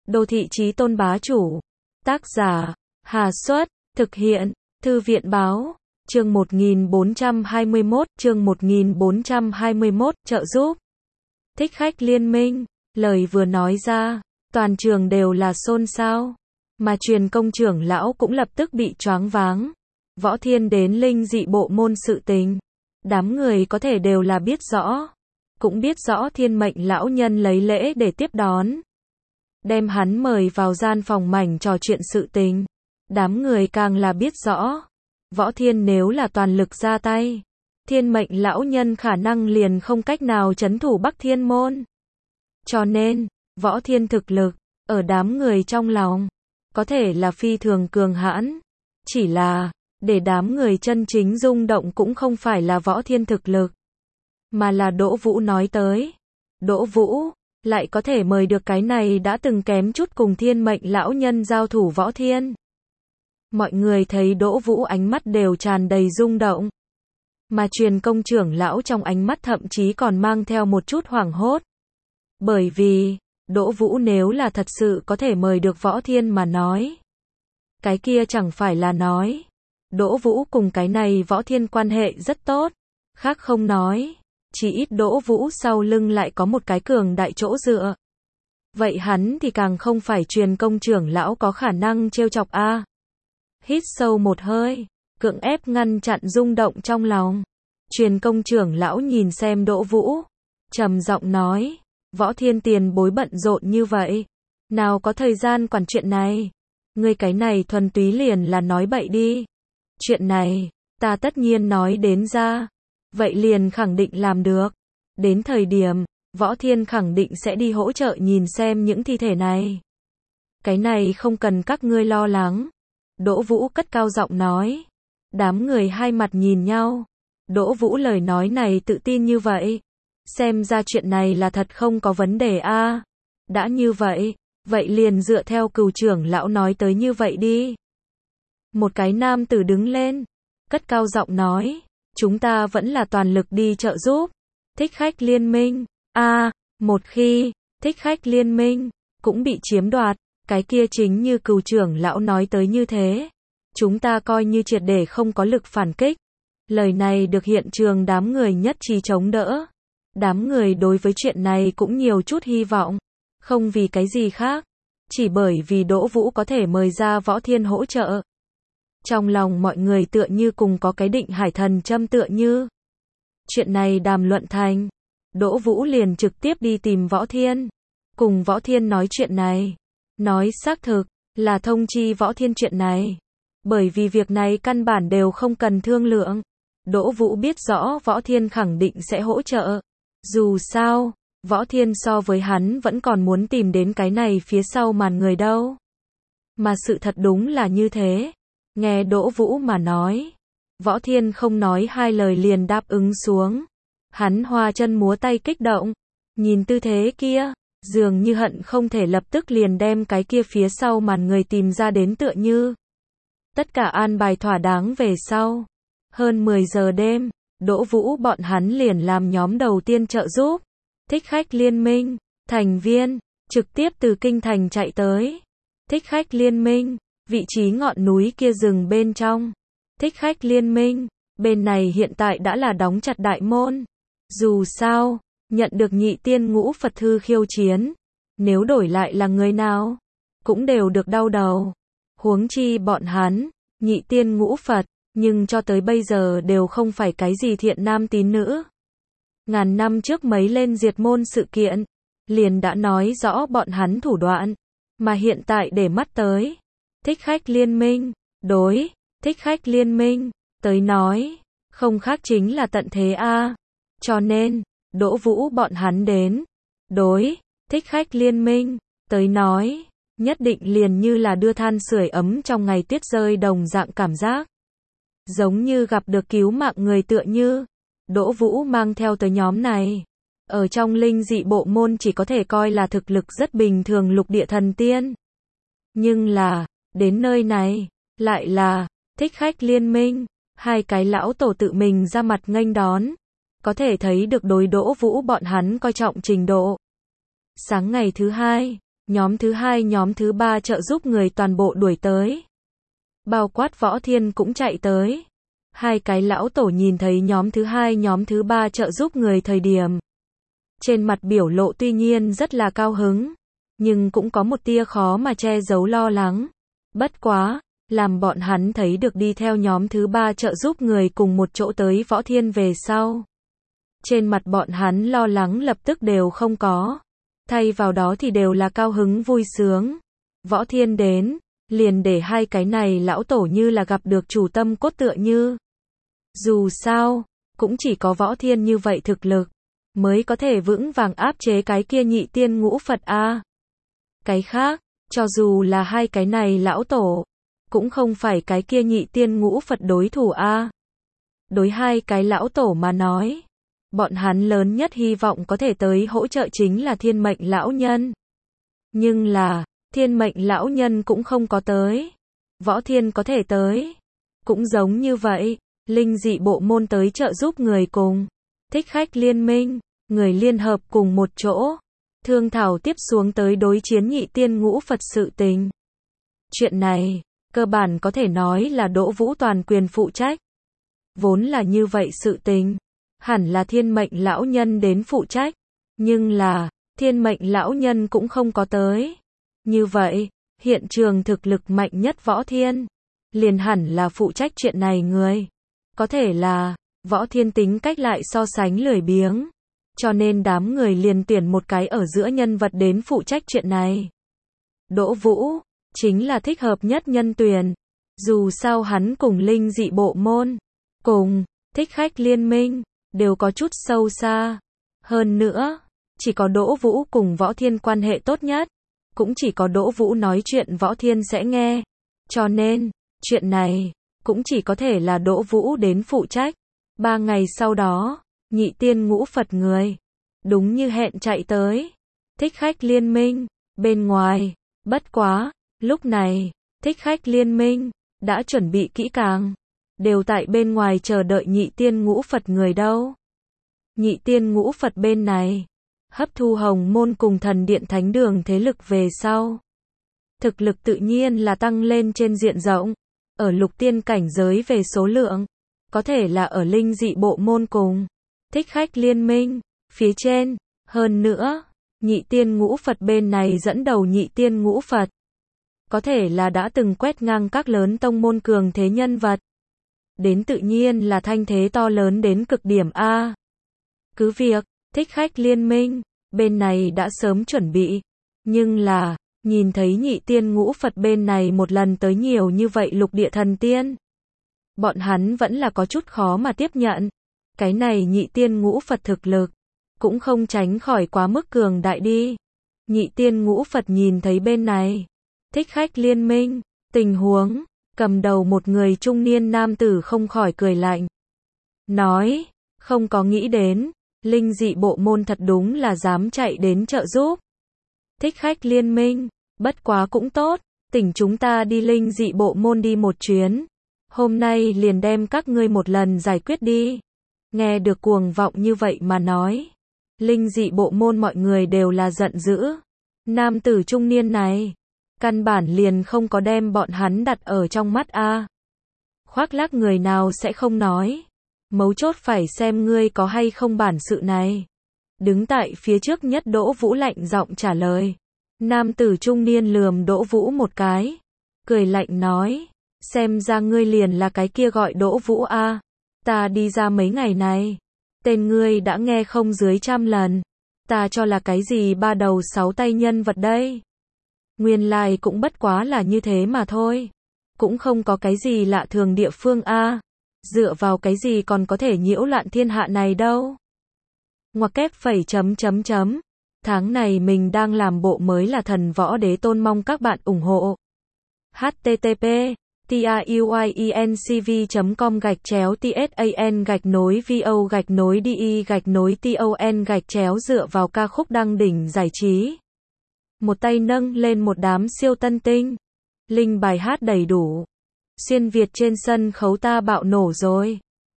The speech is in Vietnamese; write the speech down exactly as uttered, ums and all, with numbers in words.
Đô thị chí tôn bá chủ. Tác giả, Hà Xuất, thực hiện, Thư viện báo, chương một nghìn bốn trăm hai mươi mốt, chương một nghìn bốn trăm hai mươi mốt, trợ giúp. Thích khách liên minh, lời vừa nói ra, toàn trường đều là xôn xao, mà truyền công trưởng lão cũng lập tức bị choáng váng. Võ Thiên đến linh dị bộ môn sự tình, đám người có thể đều là biết rõ, cũng biết rõ Thiên Mệnh lão nhân lấy lễ để tiếp đón, đem hắn mời vào gian phòng mảnh trò chuyện sự tình. Đám người càng là biết rõ, Võ Thiên nếu là toàn lực ra tay, Thiên Mệnh lão nhân khả năng liền không cách nào trấn thủ Bắc Thiên môn. Cho nên, Võ Thiên thực lực, ở đám người trong lòng, có thể là phi thường cường hãn. Chỉ là, để đám người chân chính rung động cũng không phải là Võ Thiên thực lực, mà là Đỗ Vũ nói tới. Đỗ Vũ, lại có thể mời được cái này đã từng kém chút cùng Thiên Mệnh lão nhân giao thủ Võ Thiên. Mọi người thấy Đỗ Vũ ánh mắt đều tràn đầy rung động, mà truyền công trưởng lão trong ánh mắt thậm chí còn mang theo một chút hoảng hốt. Bởi vì, Đỗ Vũ nếu là thật sự có thể mời được Võ Thiên mà nói, cái kia chẳng phải là nói, Đỗ Vũ cùng cái này Võ Thiên quan hệ rất tốt, khác không nói, chỉ ít Đỗ Vũ sau lưng lại có một cái cường đại chỗ dựa. Vậy hắn thì càng không phải truyền công trưởng lão có khả năng trêu chọc a. À. Hít sâu một hơi, cưỡng ép ngăn chặn rung động trong lòng. Truyền công trưởng lão nhìn xem Đỗ Vũ, trầm giọng nói, Võ Thiên tiền bối bận rộn như vậy, nào có thời gian quản chuyện này, ngươi cái này thuần túy liền là nói bậy đi. Chuyện này, ta tất nhiên nói đến ra, vậy liền khẳng định làm được. Đến thời điểm, Võ Thiên khẳng định sẽ đi hỗ trợ nhìn xem những thi thể này. Cái này không cần các ngươi lo lắng. Đỗ Vũ cất cao giọng nói. Đám người hai mặt nhìn nhau. Đỗ Vũ lời nói này tự tin như vậy, xem ra chuyện này là thật không có vấn đề a. À. Đã như vậy, vậy liền dựa theo Cửu trưởng lão nói tới như vậy đi. Một cái nam tử đứng lên, cất cao giọng nói, chúng ta vẫn là toàn lực đi trợ giúp. Thích khách liên minh, a, à, một khi thích khách liên minh cũng bị chiếm đoạt, cái kia chính như Cửu trưởng lão nói tới như thế, chúng ta coi như triệt để không có lực phản kích. Lời này được hiện trường đám người nhất trí chống đỡ. Đám người đối với chuyện này cũng nhiều chút hy vọng, không vì cái gì khác, chỉ bởi vì Đỗ Vũ có thể mời ra Võ Thiên hỗ trợ. Trong lòng mọi người tựa như cùng có cái định hải thần châm tựa như. Chuyện này đàm luận thành, Đỗ Vũ liền trực tiếp đi tìm Võ Thiên, cùng Võ Thiên nói chuyện này. Nói xác thực, là thông chi Võ Thiên chuyện này. Bởi vì việc này căn bản đều không cần thương lượng. Đỗ Vũ biết rõ Võ Thiên khẳng định sẽ hỗ trợ. Dù sao, Võ Thiên so với hắn vẫn còn muốn tìm đến cái này phía sau màn người đâu. Mà sự thật đúng là như thế. Nghe Đỗ Vũ mà nói, Võ Thiên không nói hai lời liền đáp ứng xuống. Hắn hoa chân múa tay kích động, nhìn tư thế kia, dường như hận không thể lập tức liền đem cái kia phía sau màn người tìm ra đến tựa như. Tất cả an bài thỏa đáng về sau. Hơn mười giờ đêm, Đỗ Vũ bọn hắn liền làm nhóm đầu tiên trợ giúp. Thích khách liên minh, thành viên, trực tiếp từ kinh thành chạy tới. Thích khách liên minh, vị trí ngọn núi kia rừng bên trong. Thích khách liên minh, bên này hiện tại đã là đóng chặt đại môn. Dù sao, nhận được nhị tiên ngũ Phật thư khiêu chiến, nếu đổi lại là người nào, cũng đều được đau đầu. Huống chi bọn hắn, nhị tiên ngũ Phật, nhưng cho tới bây giờ đều không phải cái gì thiện nam tín nữ. Ngàn năm trước mấy lên diệt môn sự kiện, liền đã nói rõ bọn hắn thủ đoạn, mà hiện tại để mắt tới. Thích khách liên minh, đối, thích khách liên minh, tới nói, không khác chính là tận thế a. À. Cho nên, Đỗ Vũ bọn hắn đến, đối, thích khách liên minh, tới nói, nhất định liền như là đưa than sưởi ấm trong ngày tuyết rơi đồng dạng cảm giác. Giống như gặp được cứu mạng người tựa như, Đỗ Vũ mang theo tới nhóm này. Ở trong linh dị bộ môn chỉ có thể coi là thực lực rất bình thường lục địa thần tiên. Nhưng là, đến nơi này, lại là, thích khách liên minh, hai cái lão tổ tự mình ra mặt nghênh đón. Có thể thấy được đối Đỗ Vũ bọn hắn coi trọng trình độ. Sáng ngày thứ hai, Nhóm thứ hai nhóm thứ ba trợ giúp người toàn bộ đuổi tới. Bao quát Võ Thiên cũng chạy tới. Hai cái lão tổ nhìn thấy nhóm thứ hai nhóm thứ ba trợ giúp người thời điểm. Trên mặt biểu lộ tuy nhiên rất là cao hứng. Nhưng cũng có một tia khó mà che giấu lo lắng. Bất quá, làm bọn hắn thấy được đi theo nhóm thứ ba trợ giúp người cùng một chỗ tới Võ Thiên về sau. Trên mặt bọn hắn lo lắng lập tức đều không có. Thay vào đó thì đều là cao hứng vui sướng. Võ Thiên đến, liền để hai cái này lão tổ như là gặp được chủ tâm cốt tựa như. Dù sao, cũng chỉ có Võ Thiên như vậy thực lực, mới có thể vững vàng áp chế cái kia nhị tiên ngũ Phật a. Cái khác, cho dù là hai cái này lão tổ, cũng không phải cái kia nhị tiên ngũ Phật đối thủ a. Đối hai cái lão tổ mà nói, bọn hắn lớn nhất hy vọng có thể tới hỗ trợ chính là Thiên Mệnh lão nhân. Nhưng là, Thiên Mệnh lão nhân cũng không có tới. Võ Thiên có thể tới. Cũng giống như vậy, linh dị bộ môn tới trợ giúp người cùng. Thích khách liên minh, người liên hợp cùng một chỗ. Thương thảo tiếp xuống tới đối chiến nhị tiên ngũ Phật sự tình. Chuyện này, cơ bản có thể nói là Đỗ Vũ toàn quyền phụ trách. Vốn là như vậy sự tình. Hẳn là Thiên Mệnh lão nhân đến phụ trách. Nhưng là, Thiên Mệnh lão nhân cũng không có tới. Như vậy, hiện trường thực lực mạnh nhất Võ Thiên, liền hẳn là phụ trách chuyện này người. Có thể là, Võ Thiên tính cách lại so sánh lười biếng. Cho nên đám người liền tuyển một cái ở giữa nhân vật đến phụ trách chuyện này. Đỗ Vũ, chính là thích hợp nhất nhân tuyển. Dù sao hắn cùng linh dị bộ môn, cùng, thích khách liên minh, đều có chút sâu xa. Hơn nữa, chỉ có Đỗ Vũ cùng Võ Thiên quan hệ tốt nhất. Cũng chỉ có Đỗ Vũ nói chuyện Võ Thiên sẽ nghe. Cho nên, chuyện này, cũng chỉ có thể là Đỗ Vũ đến phụ trách. Ba ngày sau đó, nhị tiên ngũ Phật người, đúng như hẹn chạy tới. Thích khách liên minh, bên ngoài, bất quá, lúc này, thích khách liên minh, đã chuẩn bị kỹ càng. Đều tại bên ngoài chờ đợi nhị tiên ngũ Phật người đâu. Nhị tiên ngũ Phật bên này, hấp thu Hồng Môn cùng Thần Điện Thánh Đường thế lực về sau. Thực lực tự nhiên là tăng lên trên diện rộng. Ở lục tiên cảnh giới về số lượng, có thể là ở linh dị bộ môn cùng. Thích khách liên minh, phía trên. Hơn nữa, nhị tiên ngũ Phật bên này dẫn đầu nhị tiên ngũ Phật. Có thể là đã từng quét ngang các lớn tông môn cường thế nhân vật. Đến tự nhiên là thanh thế to lớn đến cực điểm A. Cứ việc, thích khách liên minh, bên này đã sớm chuẩn bị. Nhưng là, nhìn thấy nhị tiên ngũ Phật bên này một lần tới nhiều như vậy lục địa thần tiên. Bọn hắn vẫn là có chút khó mà tiếp nhận. Cái này nhị tiên ngũ Phật thực lực, cũng không tránh khỏi quá mức cường đại đi. Nhị tiên ngũ Phật nhìn thấy bên này, thích khách liên minh, tình huống, cầm đầu một người trung niên nam tử không khỏi cười lạnh. Nói, không có nghĩ đến, linh dị bộ môn thật đúng là dám chạy đến trợ giúp. Thích khách liên minh, bất quá cũng tốt, tỉnh chúng ta đi linh dị bộ môn đi một chuyến. Hôm nay liền đem các ngươi một lần giải quyết đi. Nghe được cuồng vọng như vậy mà nói. Linh dị bộ môn mọi người đều là giận dữ. Nam tử trung niên này, căn bản liền không có đem bọn hắn đặt ở trong mắt a. Khoác lác người nào sẽ không nói. Mấu chốt phải xem ngươi có hay không bản sự này. Đứng tại phía trước nhất Đỗ Vũ lạnh giọng trả lời. Nam tử trung niên lườm Đỗ Vũ một cái. Cười lạnh nói. Xem ra ngươi liền là cái kia gọi Đỗ Vũ a. Ta đi ra mấy ngày này. Tên ngươi đã nghe không dưới trăm lần. Ta cho là cái gì ba đầu sáu tay nhân vật đây. Nguyên lai cũng bất quá là như thế mà thôi. Cũng không có cái gì lạ thường địa phương a. Dựa vào cái gì còn có thể nhiễu loạn thiên hạ này đâu. Ngoặc kép phẩy chấm chấm chấm. Tháng này mình đang làm bộ mới là Thần Võ Đế Tôn, mong các bạn ủng hộ. H T T P TIUIENCV chấm com gạch chéo TSAN gạch nối VO gạch nối DI gạch nối TON gạch chéo dựa vào ca khúc đăng đỉnh giải trí. Một tay nâng lên một đám siêu tân tinh. Linh bài hát đầy đủ. Xuyên Việt trên sân khấu ta bạo nổ rồi.